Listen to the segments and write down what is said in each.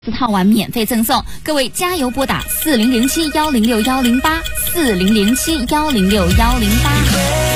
4套碗免费赠送，各位加油拨打40071061084007106108。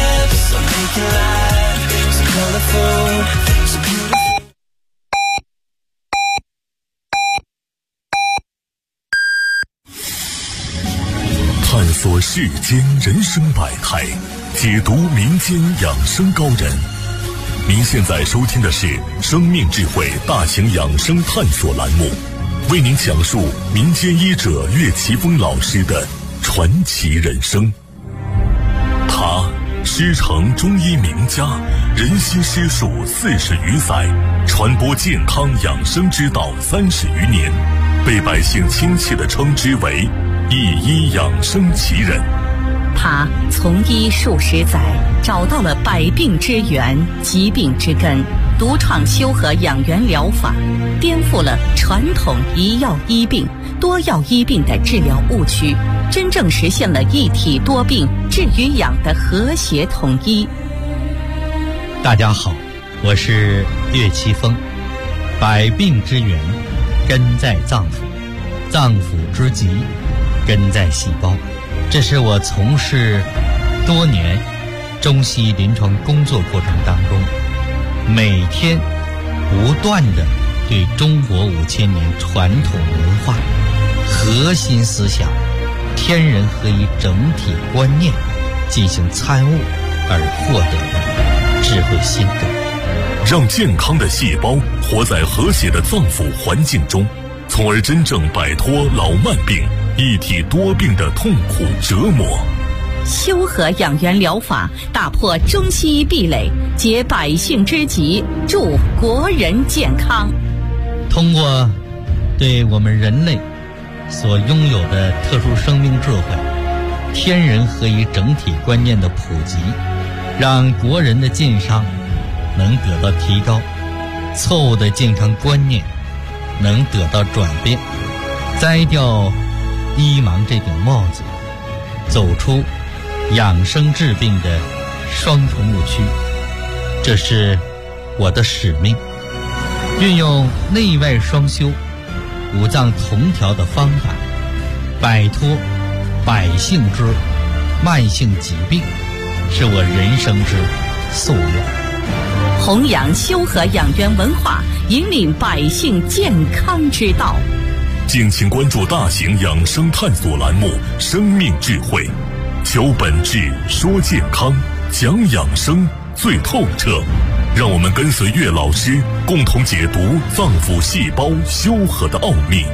探索世间人生百态，解读民间养生高人。您现在收听的是生命智慧大型养生探索栏目，为您讲述民间医者岳奇峰老师的传奇人生。他师承中医名家，人心师术40余载，传播健康养生之道30余年，被百姓亲切地称之为一医养生奇人。 他从医数十载，找到了百病之源、疾病之根，独创修和养元疗法，颠覆了传统一药医病、多药医病的治疗误区，真正实现了一体多病、治与养的和谐统一。 大家好，我是岳奇峰。百病之源根在脏腑，脏腑之疾根在细胞。这是我从事多年中西医临床工作过程当中，每天不断地对中国5000年传统文化核心思想天人合一整体观念进行参悟而获得的智慧心得， 让健康的细胞活在和谐的脏腑环境中，从而真正摆脱老慢病、一体多病的痛苦折磨。 修和养元疗法打破中西医壁垒，解百姓之急，助国人健康。 通过对我们人类所拥有的特殊生命智慧、天人合一整体观念的普及，让国人的健康能得到提高，错误的健康观念能得到转变，摘掉医盲这顶帽子，走出养生治病的双重误区。这是我的使命，运用内外双修、五脏同调的方法，摆脱百姓之慢性疾病，是我人生之夙愿。 弘扬修和养元文化，引领百姓健康之道。 敬请关注大型养生探索栏目《生命智慧》，求本质，说健康，讲养生最透彻。让我们跟随岳老师，共同解读脏腑细胞修和的奥秘，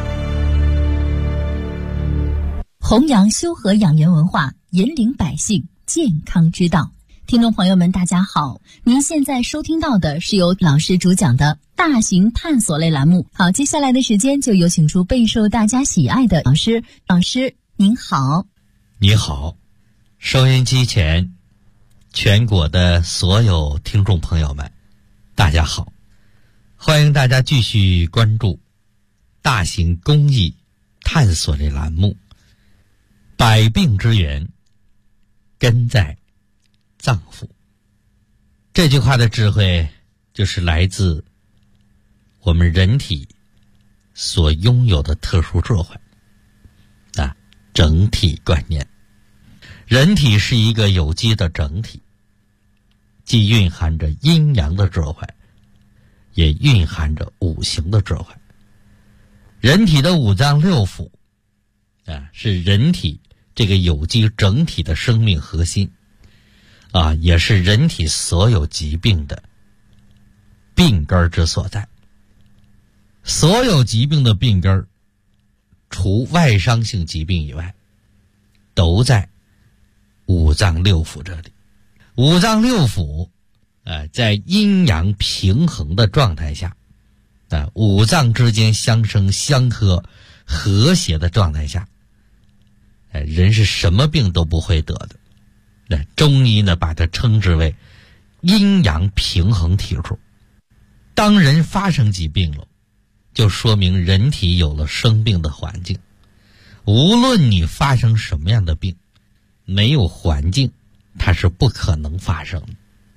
弘扬修和养元文化，引领百姓健康之道。听众朋友们大家好，您现在收听到的是由老师主讲的大型探索类栏目。好，接下来的时间就有请出备受大家喜爱的老师。老师您好。 你好，收音机前全国的所有听众朋友们大家好，欢迎大家继续关注大型公益探索类栏目，百病之源根在脏腑。这句话的智慧就是来自我们人体所拥有的特殊智慧啊，整体观念。人体是一个有机的整体，既蕴含着阴阳的智慧，也蕴含着五行的智慧。人体的五脏六腑啊，是人体这个有机整体的生命核心啊，也是人体所有疾病的病根之所在。所有疾病的病根，除外伤性疾病以外，都在五脏六腑这里。五脏六腑在阴阳平衡的状态下，五脏之间相生相克和谐的状态下，人是什么病都不会得的。中医呢把它称之为阴阳平衡体数。当人发生疾病了，就说明人体有了生病的环境。无论你发生什么样的病，没有环境它是不可能发生的。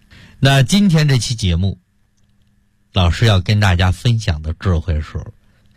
那今天这期节目，老师要跟大家分享的智慧是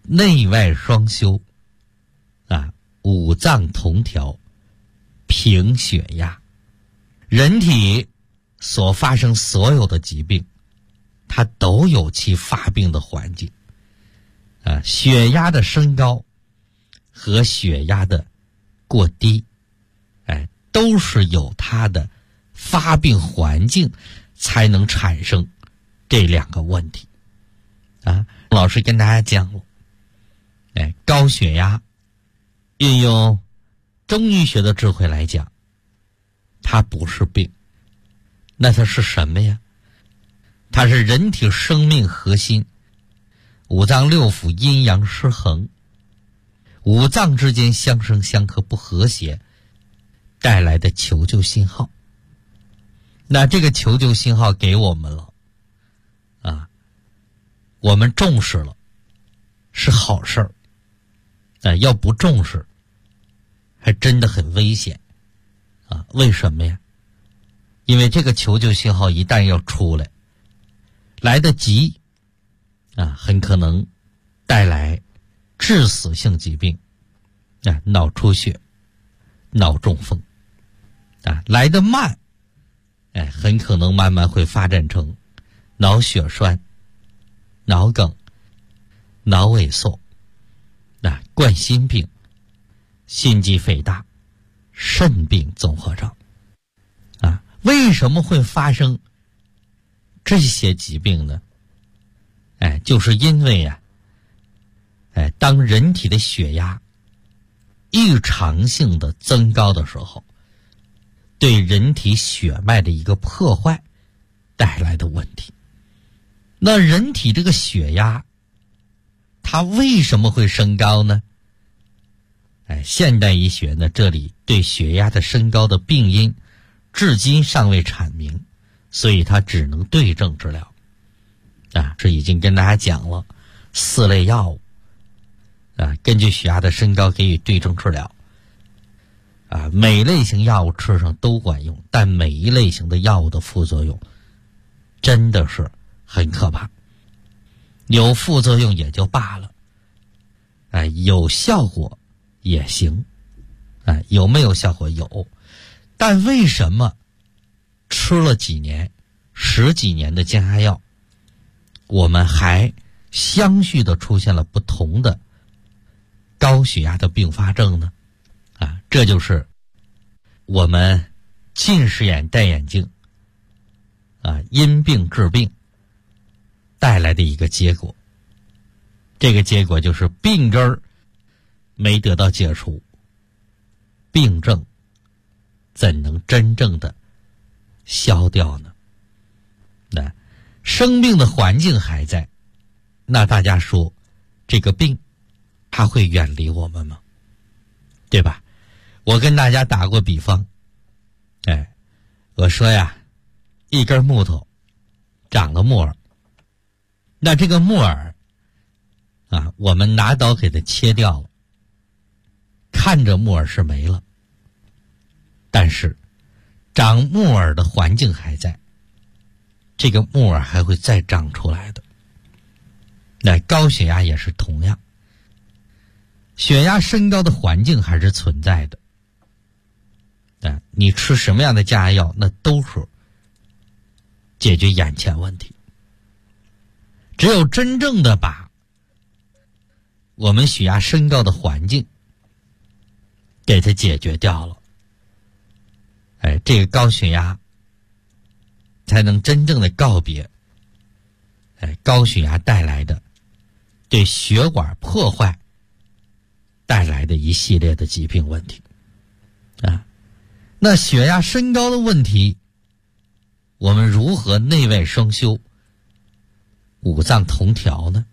内外双修啊，五脏同调，平血压。人体所发生所有的疾病，它都有其发病的环境啊。血压的升高和血压的过低，都是有它的发病环境才能产生这两个问题啊。老师跟大家讲了，高血压运用中医学的智慧来讲，它不是病，那它是什么呀？它是人体生命核心五脏六腑阴阳失衡，五脏之间相生相克不和谐带来的求救信号。那这个求救信号给我们了啊，我们重视了是好事儿，要不重视还真的很危险啊。为什么呀？因为这个求救信号一旦要出来，来得及啊，很可能带来致死性疾病啊，脑出血、脑中风啊。来得慢，很可能慢慢会发展成脑血栓、脑梗、脑萎缩啊、冠心病、心肌肥大、肾病综合症啊。为什么会发生这些疾病呢？就是因为呀，当人体的血压异常性的增高的时候，对人体血脉的一个破坏带来的问题。那人体这个血压它为什么会升高呢？现代医学呢，这里对血压的升高的病因至今尚未阐明，所以它只能对症治疗啊。这已经跟大家讲了4类药物啊，根据血压的升高给予对症治疗啊。每类型药物吃上都管用，但每一类型的药物的副作用真的是很可怕。有副作用也就罢了，有效果也行，有没有效果？有。但为什么吃了几年、10几年的降压药，我们还相续的出现了不同的高血压的并发症呢？这就是我们近视眼戴眼镜因病治病带来的一个结果。这个结果就是病根儿没得到解除，病症怎能真正的消掉呢？那生病的环境还在，那大家说这个病它会远离我们吗？对吧？我跟大家打过比方，我说呀，一根木头长了木耳，那这个木耳我们拿刀给它切掉了，看着木耳是没了，但是长木耳的环境还在，这个木耳还会再长出来的。那高血压也是同样，血压升高的环境还是存在的。你吃什么样的降压药，那都是解决眼前问题。只有真正的把我们血压升高的环境给它解决掉了，这个高血压才能真正的告别高血压带来的对血管破坏带来的一系列的疾病问题那血压升高的问题，我们如何内外双修、五脏同调呢？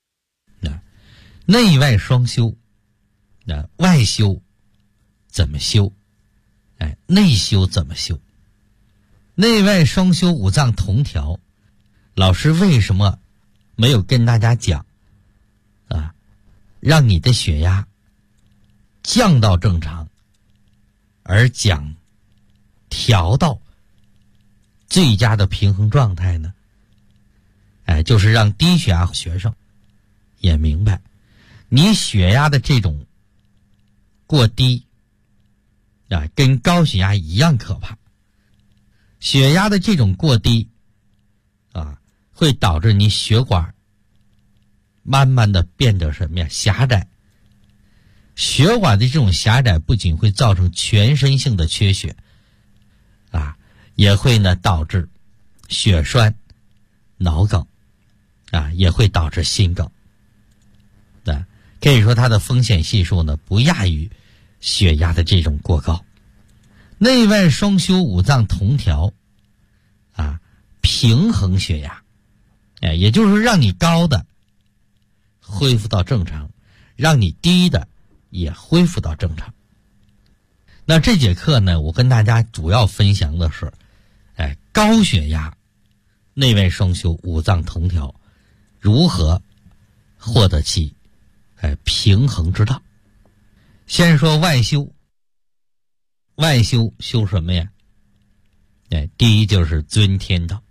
内外双修，外修怎么修？内修怎么修？内外双修、五脏同调，老师为什么没有跟大家讲让你的血压降到正常，而讲调到最佳的平衡状态呢？就是让低血压学生也明白， 你血压的这种过低啊，跟高血压一样可怕。血压的这种过低啊，会导致你血管慢慢的变得什么呀？狭窄。血管的这种狭窄不仅会造成全身性的缺血啊，也会呢导致血栓、脑梗啊，也会导致心梗。可以说它的风险系数呢不亚于血压的这种过高。内外双修五脏同调啊，平衡血压，也就是让你高的恢复到正常，让你低的也恢复到正常。那这节课呢，我跟大家主要分享的是高血压内外双修五脏同调如何获得其平衡之道。先说外修，外修修什么呀？第一就是遵天道。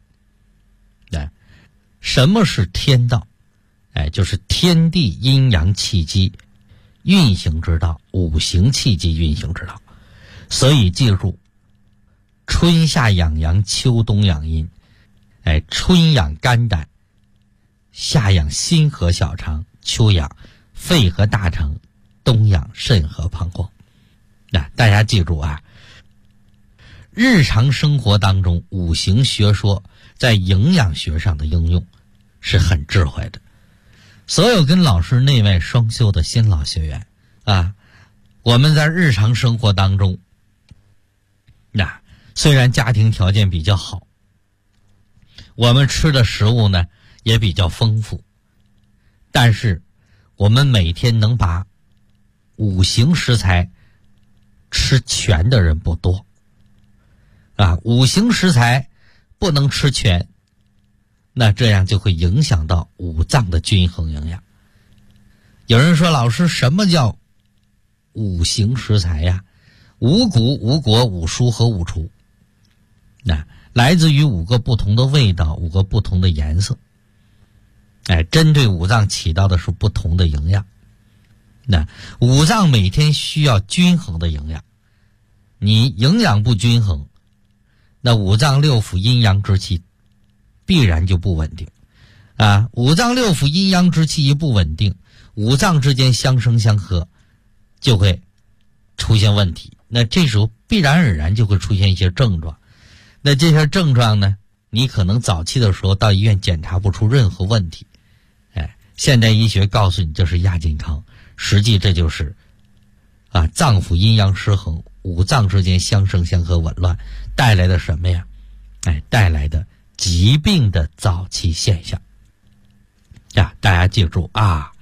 什么是天道？就是天地阴阳气机运行之道，五行气机运行之道。所以记住，春夏养阳，秋冬养阴。春养肝胆，夏养心和小肠，秋养肺和大肠，冬养肾和膀胱。大家记住啊，日常生活当中五行学说在营养学上的应用是很智慧的。所有跟老师内外双修的新老学员啊，我们在日常生活当中虽然家庭条件比较好，我们吃的食物呢也比较丰富，但是我们每天能把五行食材吃全的人不多啊。五行食材不能吃全，那这样就会影响到五脏的均衡营养。有人说，老师，什么叫五行食材呀？五谷、五果、五蔬和五畜，来自于五个不同的味道，五个不同的颜色。针对五脏起到的是不同的营养。五脏每天需要均衡的营养，你营养不均衡，那五脏六腑阴阳之气必然就不稳定啊。五脏六腑阴阳之气一不稳定，五脏之间相生相合就会出现问题。那这时候必然而然就会出现一些症状。那这些症状呢，你可能早期的时候到医院检查不出任何问题，现代医学告诉你这是亚健康，实际这就是脏腑阴阳失衡，五脏之间相生相合紊乱带来的什么呀？带来的疾病的早期现象。大家记住啊，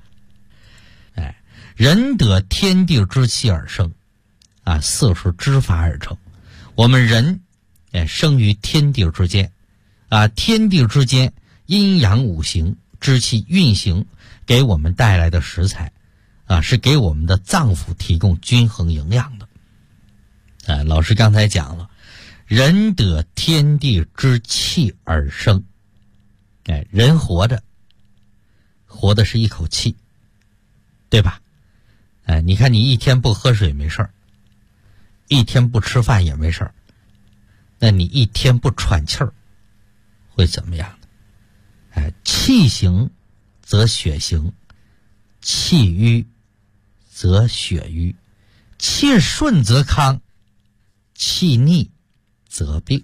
人得天地之气而生四是之法而成。我们人生于天地之间天地之间阴阳五行之气运行给我们带来的食材是给我们的脏腑提供均衡营养的。老师刚才讲了，人得天地之气而生。人活的是一口气，对吧？你看你一天不喝水没事儿，一天不吃饭也没事儿，那你一天不喘气儿会怎么样呢？气行则血行，气瘀则血瘀，气顺则康，气逆则病。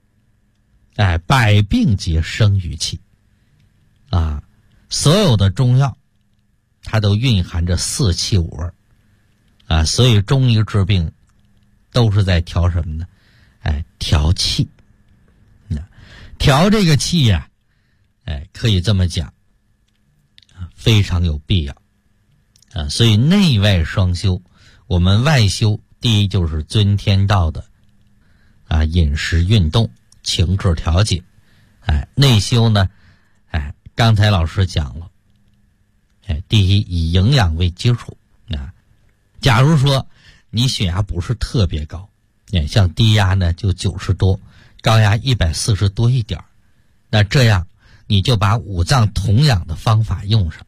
百病皆生于气所有的中药它都蕴含着四气五味所以中医治病都是在调什么呢？调气。调这个气呀，可以这么讲非常有必要所以内外双修，我们外修第一就是遵天道的饮食运动情志调节。内修呢刚才老师讲了，第一以营养为基础假如说你血压不是特别高，像低压呢就90多，高压140多一点，那这样你就把五脏同养的方法用上，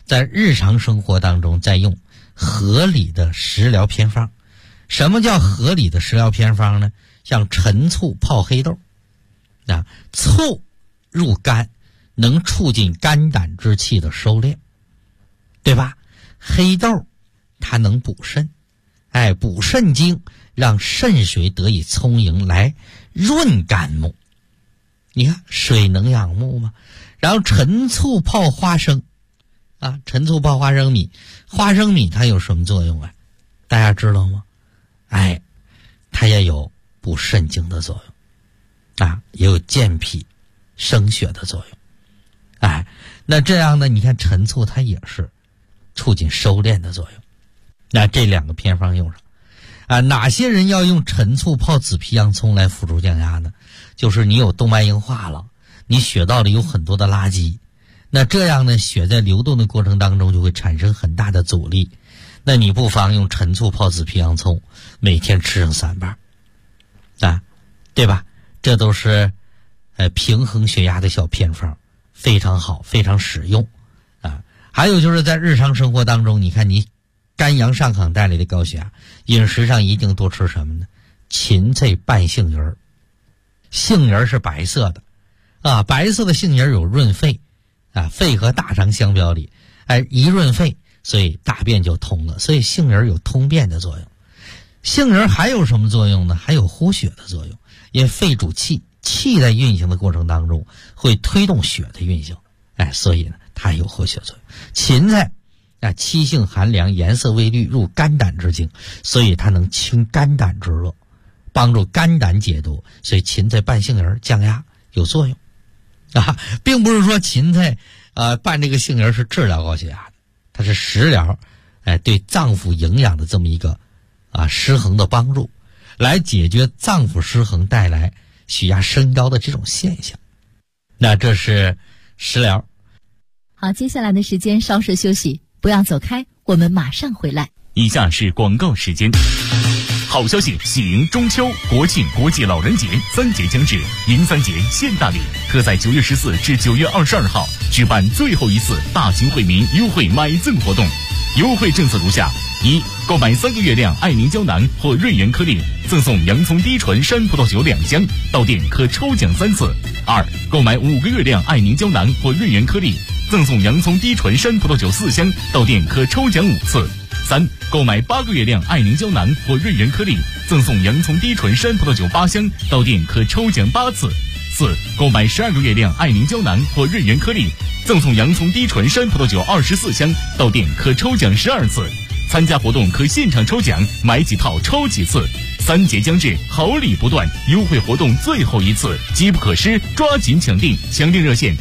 在日常生活当中再用合理的食疗偏方。什么叫合理的食疗偏方呢？像陈醋泡黑豆啊，醋入肝能促进肝胆之气的收敛，对吧？黑豆它能补肾，补肾精，让肾水得以充盈，来润肝木。你看水能养木吗？然后陈醋泡花生啊，陈醋泡花生米，花生米它有什么作用啊？大家知道吗？它也有补肾精的作用啊，也有健脾生血的作用。那这样呢，你看陈醋它也是促进收敛的作用。那这两个偏方用上哪些人要用陈醋泡紫皮洋葱来辅助降压呢？就是你有动脉硬化了，你血道里有很多的垃圾，那这样呢，血在流动的过程当中就会产生很大的阻力。那你不妨用陈醋泡紫皮洋葱，每天吃上3瓣对吧？这都是平衡血压的小偏方，非常好，非常实用还有就是在日常生活当中，你看你肝阳上亢带来的高血压，饮食上一定多吃什么呢？芹菜拌杏仁。杏仁是白色的白色的杏仁有润肺肺和大肠相表里一润肺，所以大便就通了，所以杏仁有通便的作用。杏仁还有什么作用呢？还有护血的作用，因为肺主气，气在运行的过程当中会推动血的运行所以呢它有护血作用。芹菜气性寒凉，颜色微绿，入肝胆之经，所以它能清肝胆之热，帮助肝胆解毒，所以芹菜拌杏仁降压有作用并不是说芹菜拌这个杏仁是治疗高血压的，它是食疗对脏腑营养的这么一个失衡的帮助，来解决脏腑失衡带来血压升高的这种现象。那这是食疗。 好，接下来的时间稍事休息，不要走开，我们马上回来。 以下是广告时间。好消息，喜迎中秋、国庆、国际老人节3节将至，迎3节现大礼，特在9月14至9月22号举办最后一次大型惠民优惠买赠活动。优惠政策如下：1、购买3个月亮爱凝胶囊或瑞元颗粒，赠送洋葱低醇山葡萄酒2箱，到店可抽奖3次。2、购买5个月亮爱凝胶囊或瑞元颗粒，赠送洋葱低醇山葡萄酒4箱，到店可抽奖5次。3、购买8个月亮爱凝胶囊或瑞元颗粒，赠送洋葱低醇山葡萄酒8箱，到店可抽奖8次。4、购买12个月亮爱凝胶囊或瑞元颗粒，赠送洋葱低醇山葡萄酒24箱，到店可抽奖12次。参加活动可现场抽奖，买几套抽几次。3节将至，好礼不断，优惠活动最后一次，机不可失，抓紧抢订！抢订热线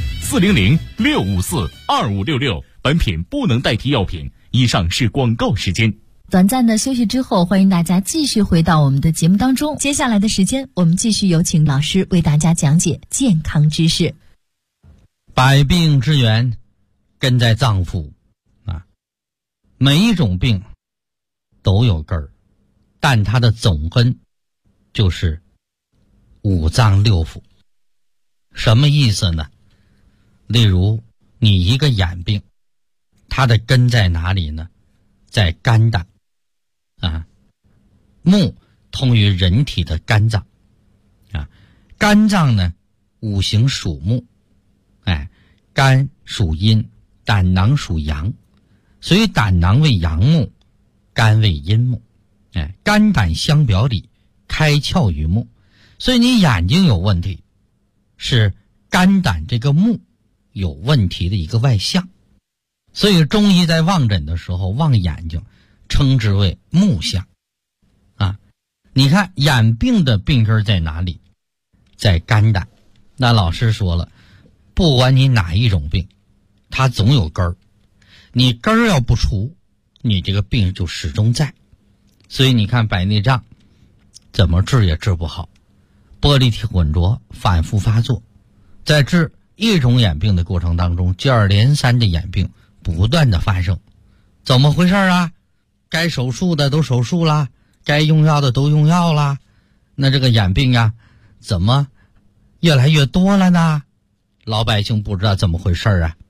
400-654-2566。本品不能代替药品。以上是广告时间。 短暂的休息之后，欢迎大家继续回到我们的节目当中。接下来的时间，我们继续有请老师为大家讲解健康知识。 百病之源根在脏腑每一种病都有根儿，但它的总根就是五脏六腑。什么意思呢？例如你一个眼病，它的根在哪里呢？在肝胆木通于人体的肝脏肝脏呢五行属木肝属阴，胆囊属阳，所以胆囊为阳木，肝为阴木肝胆相表里，开窍于目，所以你眼睛有问题是肝胆这个木有问题的一个外象。所以中医在望诊的时候望眼睛称之为目象你看眼病的病根在哪里？在肝胆。那老师说了，不管你哪一种病，它总有根儿，你根儿要不除，你这个病就始终在。所以你看白内障怎么治也治不好，玻璃体混浊反复发作，在治一种眼病的过程当中，接二连三的眼病不断的发生。怎么回事啊？该手术的都手术啦，该用药的都用药啦，那这个眼病怎么越来越多了呢？老百姓不知道怎么回事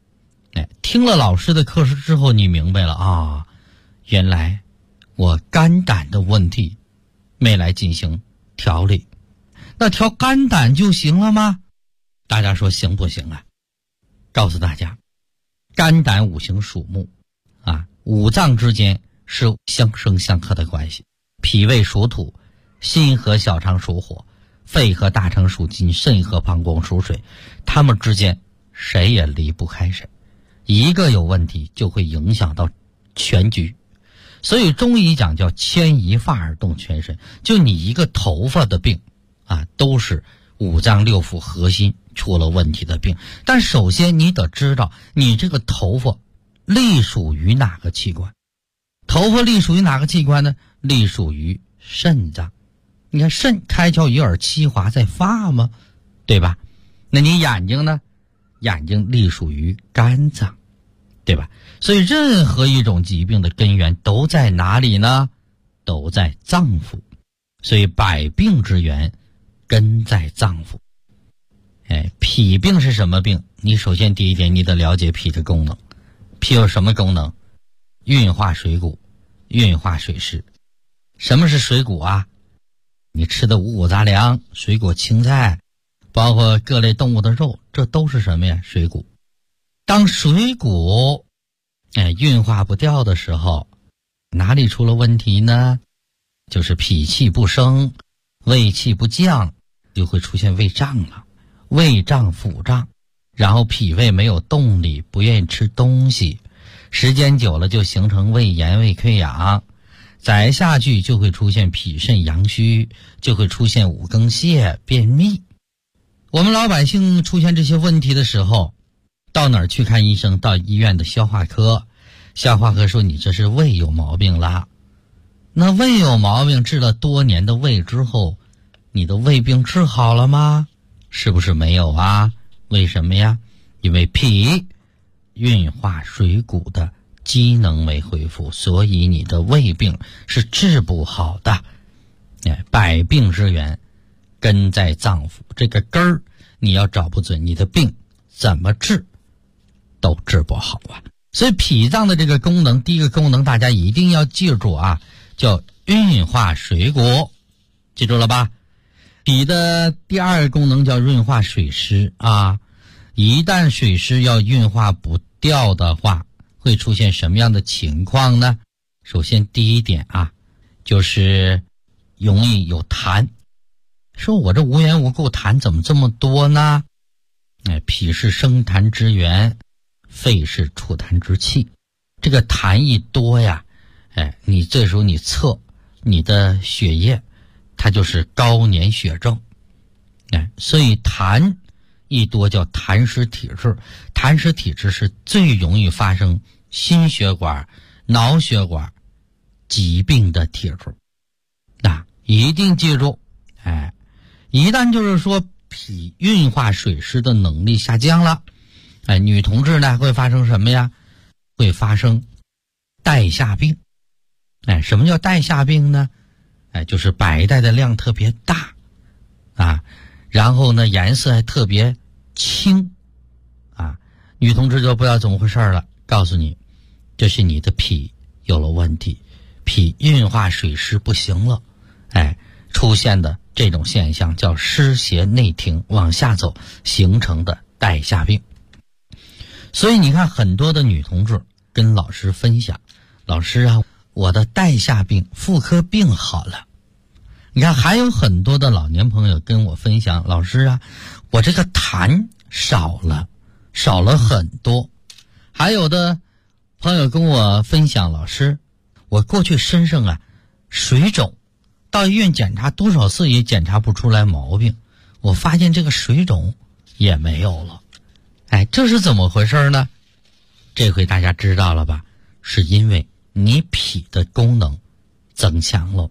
听了老师的课时之后，你明白了啊，原来我肝胆的问题没来进行调理，那调肝胆就行了吗？大家说行不行啊？告诉大家，肝胆五行属木啊，五脏之间是相生相克的关系。脾胃属土，心和小肠属火，肺和大肠属金，肾和膀胱属水，它们之间谁也离不开谁，一个有问题就会影响到全局。所以中医讲叫牵一发而动全身，就你一个头发的病啊，都是五脏六腑核心出了问题的病。但首先你得知道你这个头发隶属于哪个器官。头发隶属于哪个器官呢？隶属于肾脏。你看肾开窍于耳，七华在发嘛，对吧？那你眼睛呢？眼睛隶属于肝脏，对吧？所以任何一种疾病的根源都在哪里呢？都在脏腑。所以百病之源根在脏腑。脾病是什么病？你首先第一点你得了解脾的功能。脾有什么功能？运化水谷，运化水湿。什么是水谷啊？你吃的五谷杂粮、水果青菜，包括各类动物的肉，这都是什么呀？水谷。当水谷运化不掉的时候，哪里出了问题呢？就是脾气不升，胃气不降，就会出现胃胀了，胃胀腹胀，然后脾胃没有动力，不愿意吃东西，时间久了就形成胃炎、胃溃疡，再下去就会出现脾肾阳虚，就会出现五更泻、便秘。我们老百姓出现这些问题的时候，到哪儿去看医生？到医院的消化科，消化科说你这是胃有毛病啦。那胃有毛病，治了多年的胃之后，你的胃病治好了吗？是不是没有啊？为什么呀？因为脾运化水谷的机能没恢复，所以你的胃病是治不好的。百病之源根在脏腑，这个根儿你要找不准，你的病怎么治都治不好啊。所以脾脏的这个功能，第一个功能大家一定要记住啊，叫运化水谷，记住了吧？脾的第二个功能叫润化水湿啊。一旦水湿要运化不掉的话，会出现什么样的情况呢？首先第一点啊，就是容易有痰。说我这无缘无故痰怎么这么多呢？脾是生痰之源，肺是储痰之器。这个痰一多呀，你这时候你测你的血液，它就是高粘血症。所以痰一多叫痰湿体质。痰湿体质是最容易发生心血管、脑血管疾病的体质。一定记住，一旦就是说脾运化水湿的能力下降了，女同志呢会发生什么呀？会发生带下病。什么叫带下病呢？就是白带的量特别大啊，然后呢颜色还特别青啊。女同志就不知道怎么回事了，告诉你，这是你的脾有了问题，脾运化水湿不行了，出现的这种现象叫湿邪内停，往下走形成的带下病。所以你看很多的女同志跟老师分享，老师啊，我的带下病、妇科病好了。你看还有很多的老年朋友跟我分享，老师啊，我这个痰少了很多。还有的朋友跟我分享，老师，我过去身上啊水肿，到医院检查多少次也检查不出来毛病，我发现这个水肿也没有了。这是怎么回事呢？这回大家知道了吧？是因为你脾的功能增强了。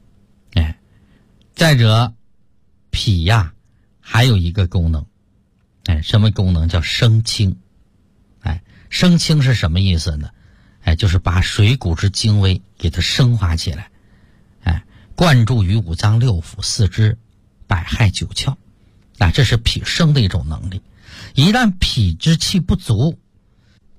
再者，脾呀还有一个功能，什么功能？叫升清。升清是什么意思呢？就是把水谷之精微给它升华起来，灌注于五脏六腑、四肢、百骸九窍，这是脾升的一种能力。一旦脾之气不足，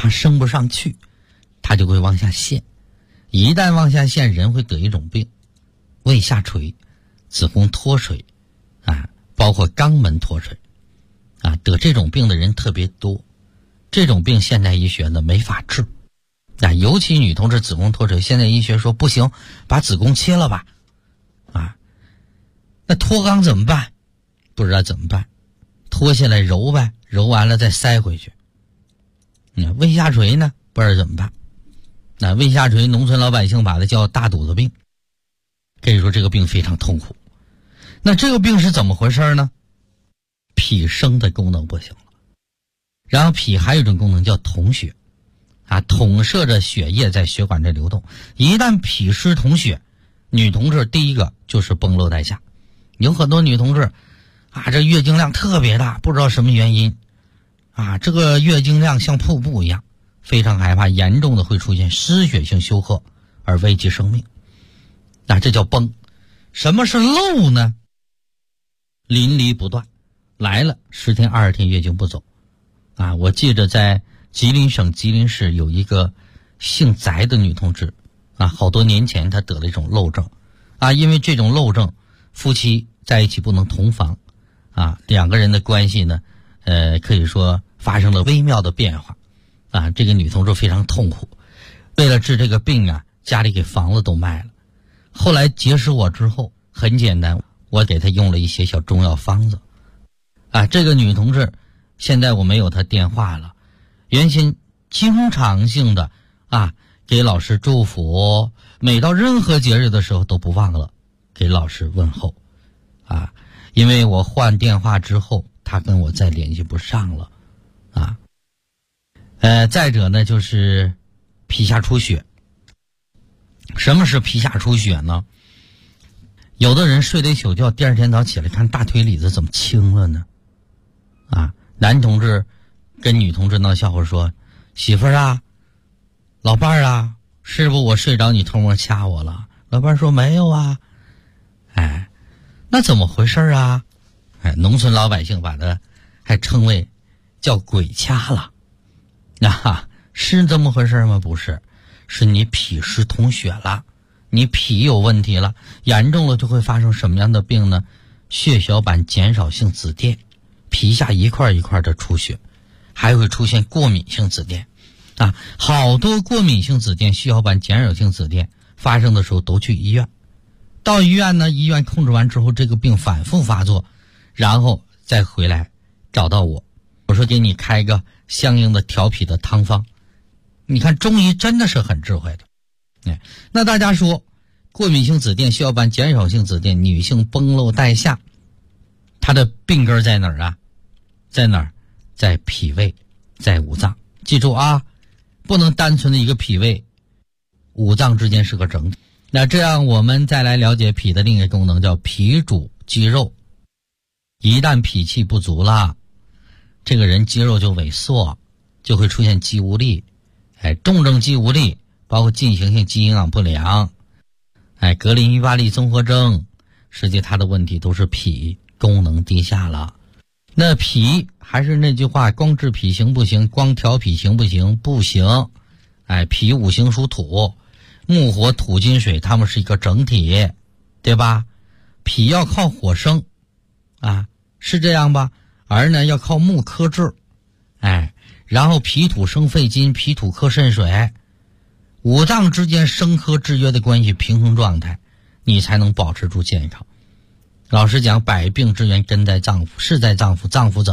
它升不上去，它就会往下陷。一旦往下陷，人会得一种病，胃下垂、子宫脱垂啊，包括肛门脱垂啊，得这种病的人特别多。这种病现代医学呢没法治啊，尤其女同志子宫脱垂，现代医学说不行，把子宫切了吧啊。那脱肛怎么办？不知道怎么办，脱下来揉呗，揉完了再塞回去。胃下垂呢不知道怎么办。那胃下垂，农村老百姓把它叫大肚子病，可以说这个病非常痛苦。那这个病是怎么回事呢？脾升的功能不行了，然后脾还有一种功能叫统血啊，统摄着血液在血管这流动。一旦脾湿统血，女同志第一个就是崩漏带下。有很多女同志啊，这月经量特别大，不知道什么原因啊，这个月经量像瀑布一样，非常害怕，严重的会出现失血性休克而危及生命。那这叫崩。什么是漏呢？淋漓不断，来了10天20天月经不走啊！我记得在吉林省吉林市有一个姓翟的女同志啊，好多年前她得了一种漏症啊，因为这种漏症，夫妻在一起不能同房啊，两个人的关系呢，可以说发生了微妙的变化啊。这个女同志非常痛苦，为了治这个病啊，家里给房子都卖了。后来结识我之后，很简单，我给她用了一些小中药方子啊。这个女同志现在我没有她电话了，原先经常性的啊给老师祝福，每到任何节日的时候都不忘了给老师问候啊。因为我换电话之后，她跟我再联系不上了啊。再者呢，就是皮下出血。什么是皮下出血呢？有的人睡了一宿觉，第二天早起来看大腿里子怎么青了呢？啊，男同志跟女同志闹笑话说：“媳妇儿啊，老伴儿啊，是不我睡着你偷摸掐我了？”老伴儿说：“没有啊。”哎，那怎么回事啊？哎，农村老百姓把它还称为叫鬼掐了。那是这么回事吗？不是，是你脾湿统血了，你脾有问题了，严重了就会发生什么样的病呢？血小板减少性紫癜，皮下一块一块的出血，还会出现过敏性紫癜啊。好多过敏性紫癜、血小板减少性紫癜发生的时候都去医院，到医院呢，医院控制完之后，这个病反复发作，然后再回来找到我，我说给你开个相应的调脾的汤方。你看中医真的是很智慧的。那大家说过敏性紫癜、血小板减少性紫癜、女性崩漏带下，它的病根在哪儿啊？在哪儿？在脾胃，在五脏。记住啊，不能单纯的一个脾胃，五脏之间是个整体。那这样我们再来了解脾的另一个功能，叫脾主肌肉。一旦脾气不足了，这个人肌肉就萎缩，就会出现肌无力。重症肌无力包括进行性肌营养不良，格林伊巴利综合征，实际它的问题都是脾功能低下了。那脾还是那句话，光治脾行不行？光调脾行不行？不行。脾五行属土，木火土金水，它们是一个整体，对吧？脾要靠火生啊，是这样吧？而呢要靠木克制，然后脾土生肺金，脾土克肾水，五脏之间生克制约的关系平衡状态，你才能保持住健康。老实讲，百病之源根在脏腑，是在脏腑，脏腑怎么